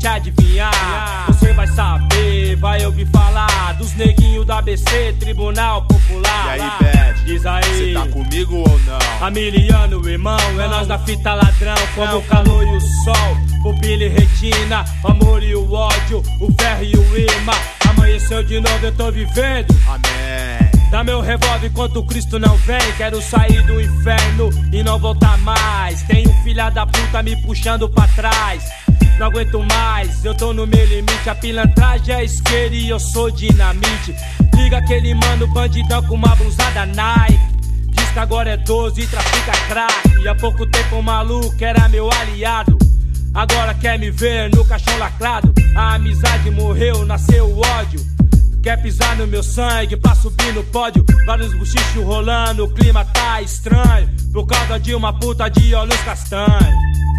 te adivinhar. Você vai saber, vai ouvir falar dos neguinhos da ABC, Tribunal Popular. E aí, Bad, diz aí, cê tá comigo ou não? Amiliano, irmão, é nós da fita ladrão. Como o calor e o sol, pupila e retina, o amor e o ódio, o ferro e o imã. Amanheceu de novo, eu tô vivendo. Amém. Dá meu revólver enquanto Cristo não vem. Quero sair do inferno e não voltar mais. Tem um filha da puta me puxando pra trás. Não aguento mais, eu tô no meu limite. A pilantragem é isqueira e eu sou dinamite. Liga aquele mano bandidão com uma blusada Nike. Diz que agora é 12 e trafica crack. E há pouco tempo um maluco era meu aliado. Agora quer me ver no caixão lacrado. A amizade morreu, nasceu o ódio. Quer pisar no meu sangue pra subir no pódio. Vários buchichos rolando, o clima tá estranho por causa de uma puta de olhos castanhos.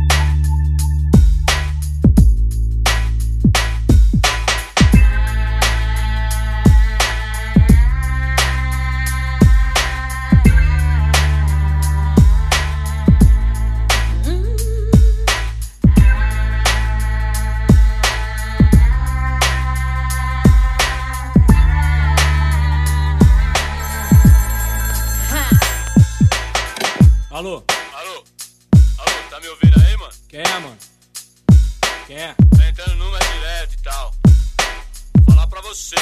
Alô? Alô? Alô, tá me ouvindo aí, mano? Quem é, mano? Quem é? Tá entrando no número direto e tal. Vou falar pra você.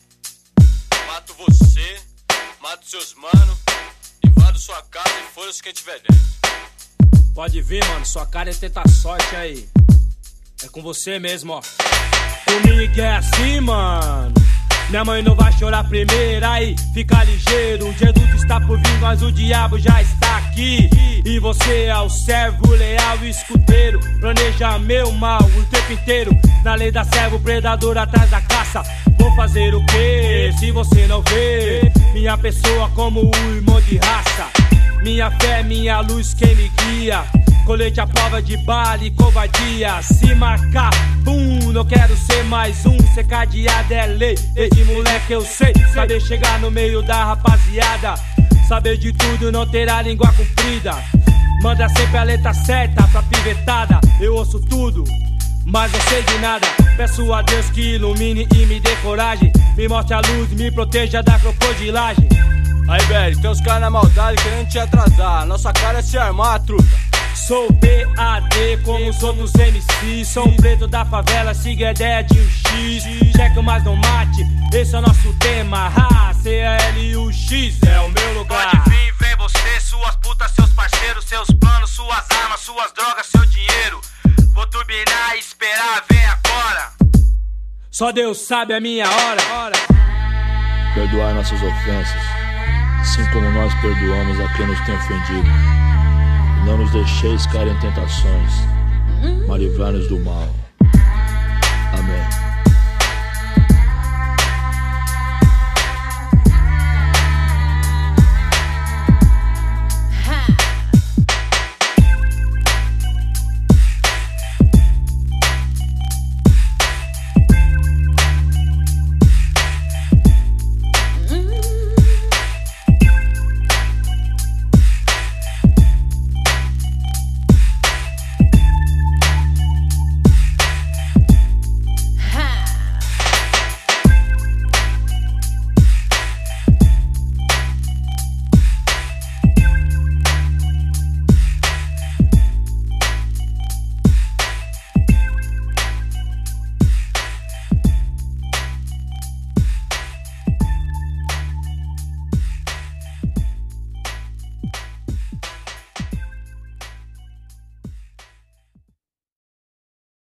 Mato você, mato seus mano, invado sua casa e foda-se quem tiver dentro. Pode vir, mano, sua cara é tenta sorte aí. É com você mesmo, ó. Comigo é assim, mano. Minha mãe não vai chorar primeiro, aí fica ligeiro. Jesus está por vir, mas o diabo já está aqui. E você é o servo leal e escudeiro. Planeja meu mal o tempo inteiro. Na lei da servo, predador atrás da caça. Vou fazer o quê se você não vê minha pessoa como o irmão de raça? Minha fé, minha luz, quem me guia. Colete à prova de bala e covardia. Se marcar, pum, não quero ser mais um. Ser cadeado é lei, desde moleque eu sei. Saber chegar no meio da rapaziada. Saber de tudo, não ter a língua comprida. Manda sempre a letra certa pra pivetada. Eu ouço tudo, mas não sei de nada. Peço a Deus que ilumine e me dê coragem. Me mostre a luz, me proteja da crocodilagem. Aí, velho, tem uns caras na maldade querendo te atrasar. Nossa cara é se armar, truta. Sou BAD como os outros MC. Sou um preto da favela, siga a ideia de um X. Cheque mas não mate, esse é o nosso tema. CLUX é o meu lugar. Pode vir, vem você, suas putas, seus parceiros, seus planos, suas armas, suas drogas, seu dinheiro. Vou turbinar e esperar, vem agora. Só Deus sabe a minha hora. Perdoar nossas ofensas, assim como nós perdoamos a quem nos tem ofendido. Não nos deixeis cair em tentações, mas livrai-nos do mal.